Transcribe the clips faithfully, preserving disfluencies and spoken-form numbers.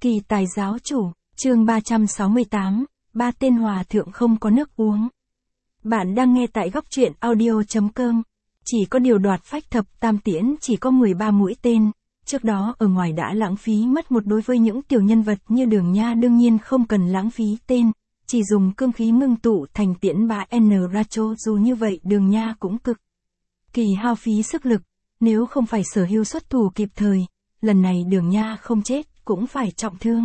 Kỳ tài giáo chủ, chương ba trăm sáu mươi tám, ba tên hòa thượng không có nước uống. Bạn đang nghe tại góc truyện audio chấm com. Chỉ có điều Đoạt Phách Thập Tam Tiễn chỉ có mười ba mũi tên, trước đó ở ngoài đã lãng phí mất một. Đối với những tiểu nhân vật như Đường Nha đương nhiên không cần lãng phí tên, chỉ dùng cương khí ngưng tụ thành tiễn ba N Racho. Dù như vậy Đường Nha cũng cực kỳ hao phí sức lực, nếu không phải Sở Hưu xuất thủ kịp thời, lần này Đường Nha không chết cũng phải trọng thương.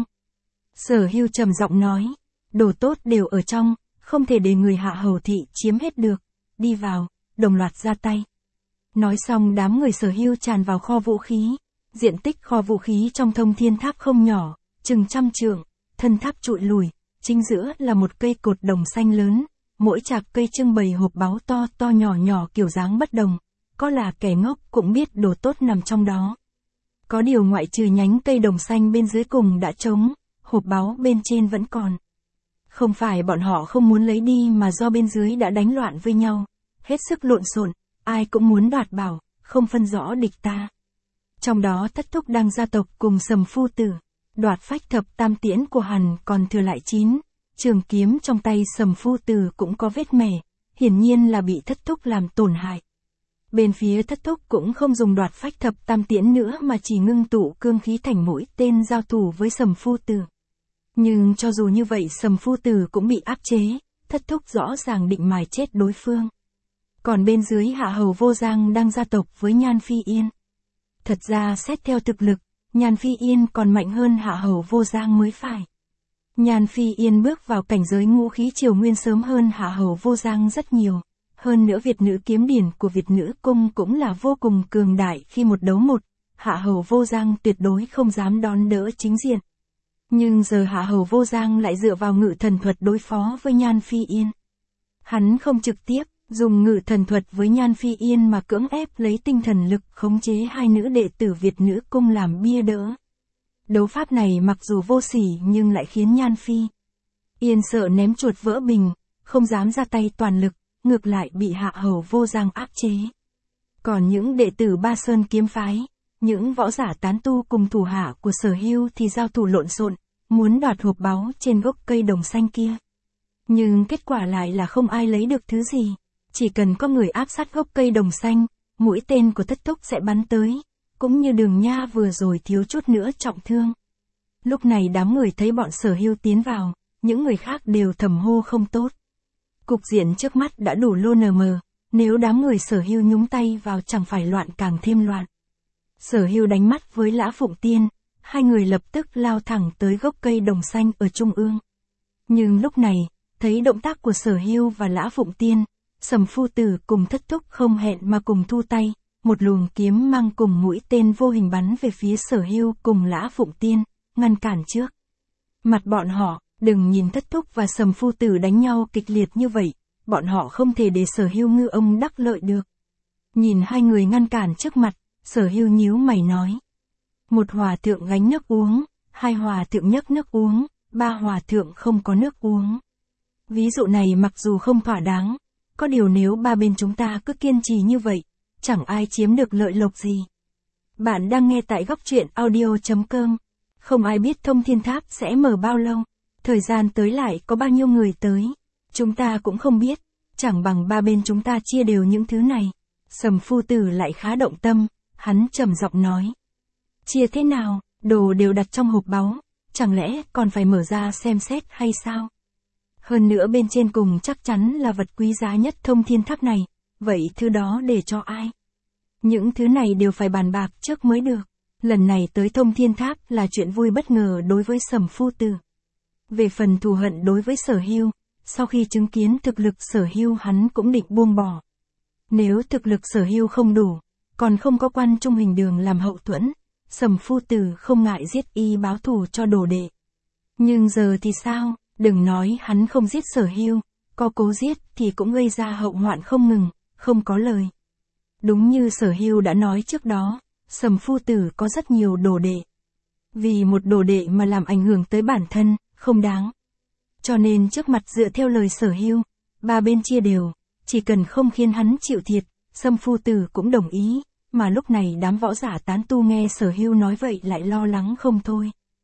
Sở Hưu trầm giọng nói, đồ tốt đều ở trong, không thể để người Hạ Hầu thị chiếm hết được, đi vào, đồng loạt ra tay. Nói xong đám người Sở Hưu tràn vào kho vũ khí, diện tích kho vũ khí trong Thông Thiên Tháp không nhỏ, chừng trăm trượng, thân tháp trụi lùi, chính giữa là một cây cột đồng xanh lớn, mỗi chạc cây trưng bày hộp báu to to nhỏ nhỏ kiểu dáng bất đồng, có là kẻ ngốc cũng biết đồ tốt nằm trong đó. Có điều ngoại trừ nhánh cây đồng xanh bên dưới cùng đã trống, hộp báu bên trên vẫn còn. Không phải bọn họ không muốn lấy đi mà do bên dưới đã đánh loạn với nhau, hết sức lộn xộn, ai cũng muốn đoạt bảo, không phân rõ địch ta. Trong đó Thất Thúc Đăng gia tộc cùng Sầm Phu Tử, Đoạt Phách Thập Tam Tiễn của hắn còn thừa lại chín, trường kiếm trong tay Sầm Phu Tử cũng có vết mẻ, hiển nhiên là bị Thất Thúc làm tổn hại. Bên phía Thất Thúc cũng không dùng Đoạt Phách Thập Tam Tiễn nữa mà chỉ ngưng tụ cương khí thành mũi tên giao thủ với Sầm Phu Tử. Nhưng cho dù như vậy Sầm Phu Tử cũng bị áp chế, Thất Thúc rõ ràng định mài chết đối phương. Còn bên dưới Hạ Hầu Vô Giang đang gia tộc với Nhan Phi Yên. Thật ra xét theo thực lực, Nhan Phi Yên còn mạnh hơn Hạ Hầu Vô Giang mới phải. Nhan Phi Yên bước vào cảnh giới ngũ khí triều nguyên sớm hơn Hạ Hầu Vô Giang rất nhiều. Hơn nữa Việt nữ kiếm điển của Việt nữ cung cũng là vô cùng cường đại khi một đấu một, Hạ Hầu Vô Giang tuyệt đối không dám đón đỡ chính diện. Nhưng giờ Hạ Hầu Vô Giang lại dựa vào ngự thần thuật đối phó với Nhan Phi Yên. Hắn không trực tiếp dùng ngự thần thuật với Nhan Phi Yên mà cưỡng ép lấy tinh thần lực khống chế hai nữ đệ tử Việt nữ cung làm bia đỡ. Đấu pháp này mặc dù vô sỉ nhưng lại khiến Nhan Phi Yên sợ ném chuột vỡ bình, không dám ra tay toàn lực, ngược lại bị Hạ Hầu Vô Giang áp chế. Còn những đệ tử Ba Sơn kiếm phái, những võ giả tán tu cùng thủ hạ của Sở Hưu thì giao thủ lộn xộn, muốn đoạt hộp báu trên gốc cây đồng xanh kia. Nhưng kết quả lại là không ai lấy được thứ gì, chỉ cần có người áp sát gốc cây đồng xanh, mũi tên của Thất Thúc sẽ bắn tới, cũng như Đường Nha vừa rồi thiếu chút nữa trọng thương. Lúc này đám người thấy bọn Sở Hưu tiến vào, những người khác đều thầm hô không tốt. Cục diện trước mắt đã đủ lô nờ mờ, nếu đám người Sở Hưu nhúng tay vào chẳng phải loạn càng thêm loạn. Sở Hưu đánh mắt với Lã Phụng Tiên, hai người lập tức lao thẳng tới gốc cây đồng xanh ở trung ương. Nhưng lúc này, thấy động tác của Sở Hưu và Lã Phụng Tiên, Sầm Phu Tử cùng Thất Thúc không hẹn mà cùng thu tay, một luồng kiếm mang cùng mũi tên vô hình bắn về phía Sở Hưu cùng Lã Phụng Tiên, ngăn cản trước mặt bọn họ. Đừng nhìn Thất Thúc và Sầm Phu Tử đánh nhau kịch liệt như vậy, bọn họ không thể để Sở Hưu ngư ông đắc lợi được. Nhìn hai người ngăn cản trước mặt, Sở Hưu nhíu mày nói. Một hòa thượng gánh nước uống, hai hòa thượng nhấc nước uống, ba hòa thượng không có nước uống. Ví dụ này mặc dù không thỏa đáng, có điều nếu ba bên chúng ta cứ kiên trì như vậy, chẳng ai chiếm được lợi lộc gì. Bạn đang nghe tại góc truyện audio chấm com. Không ai biết Thông Thiên Tháp sẽ mở bao lâu, thời gian tới lại có bao nhiêu người tới, chúng ta cũng không biết, chẳng bằng ba bên chúng ta chia đều những thứ này. Sầm Phu Tử lại khá động tâm, hắn trầm giọng nói. Chia thế nào, đồ đều đặt trong hộp báu, chẳng lẽ còn phải mở ra xem xét hay sao? Hơn nữa bên trên cùng chắc chắn là vật quý giá nhất Thông Thiên Tháp này, vậy thứ đó để cho ai? Những thứ này đều phải bàn bạc trước mới được. Lần này tới Thông Thiên Tháp là chuyện vui bất ngờ đối với Sầm Phu Tử. Về phần thù hận đối với Sở Hưu, sau khi chứng kiến thực lực Sở Hưu hắn cũng định buông bỏ. Nếu thực lực Sở Hưu không đủ, còn không có Quan Trung Hình Đường làm hậu thuẫn, Sầm Phu Tử không ngại giết y báo thù cho đồ đệ. Nhưng giờ thì sao, đừng nói hắn không giết Sở Hưu, có cố giết thì cũng gây ra hậu hoạn không ngừng, không có lời. Đúng như Sở Hưu đã nói trước đó, Sầm Phu Tử có rất nhiều đồ đệ. Vì một đồ đệ mà làm ảnh hưởng tới bản thân, không đáng. Cho nên trước mặt dựa theo lời Sở Hưu, ba bên chia đều, chỉ cần không khiến hắn chịu thiệt, Sầm Phu Tử cũng đồng ý, mà lúc này đám võ giả tán tu nghe Sở Hưu nói vậy lại lo lắng không thôi.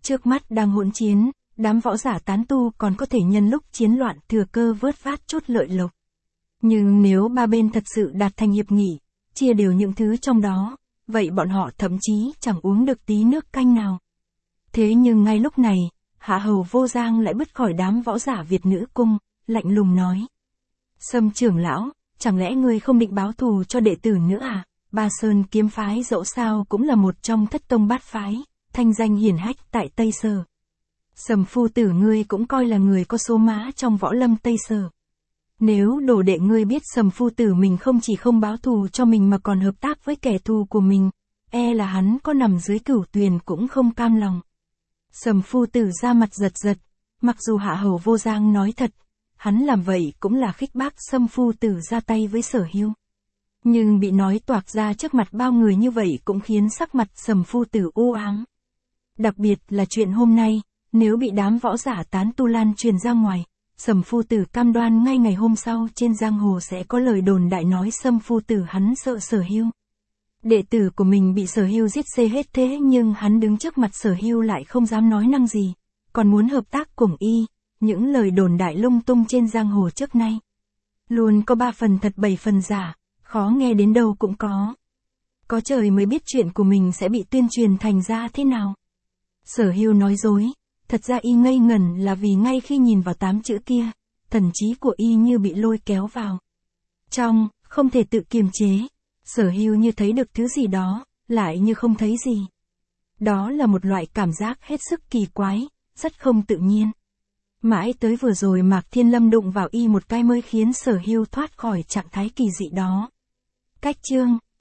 Trước mắt đang hỗn chiến, đám võ giả tán tu còn có thể nhân lúc chiến loạn thừa cơ vớt vát chút lợi lộc. Nhưng nếu ba bên thật sự đạt thành hiệp nghị, chia đều những thứ trong đó, vậy bọn họ thậm chí chẳng uống được tí nước canh nào. Thế nhưng ngay lúc này, Hạ Hầu Vô Giang lại bứt khỏi đám võ giả Việt nữ cung, lạnh lùng nói. Sâm trưởng lão, chẳng lẽ ngươi không định báo thù cho đệ tử nữa à? Ba Sơn kiếm phái dẫu sao cũng là một trong thất tông bát phái, thanh danh hiển hách tại Tây Sở. Sầm phu tử ngươi cũng coi là người có số má trong võ lâm Tây Sở. Nếu đồ đệ ngươi biết Sầm phu tử mình không chỉ không báo thù cho mình mà còn hợp tác với kẻ thù của mình, e là hắn có nằm dưới cửu tuyền cũng không cam lòng. Sầm phu tử ra mặt giật giật, mặc dù Hạ Hầu Vô Giang nói thật, hắn làm vậy cũng là khích bác Sâm phu tử ra tay với Sở Hưu. Nhưng bị nói toạc ra trước mặt bao người như vậy cũng khiến sắc mặt Sầm phu tử u ám. Đặc biệt là chuyện hôm nay, nếu bị đám võ giả tán tu lan truyền ra ngoài, Sầm phu tử cam đoan ngay ngày hôm sau trên giang hồ sẽ có lời đồn đại nói Sâm phu tử hắn sợ Sở Hưu. Đệ tử của mình bị Sở Hưu giết xê hết thế nhưng hắn đứng trước mặt Sở Hưu lại không dám nói năng gì, còn muốn hợp tác cùng y, những lời đồn đại lung tung trên giang hồ trước nay. Luôn có ba phần thật bảy phần giả, khó nghe đến đâu cũng có. Có trời mới biết chuyện của mình sẽ bị tuyên truyền thành ra thế nào. Sở Hưu nói dối, thật ra y ngây ngẩn là vì ngay khi nhìn vào tám chữ kia, thần trí của y như bị lôi kéo vào trong, không thể tự kiềm chế. Sở Hưu như thấy được thứ gì đó, lại như không thấy gì. Đó là một loại cảm giác hết sức kỳ quái, rất không tự nhiên. Mãi tới vừa rồi Mạc Thiên Lâm đụng vào y một cái mới khiến Sở Hưu thoát khỏi trạng thái kỳ dị đó. Cách chương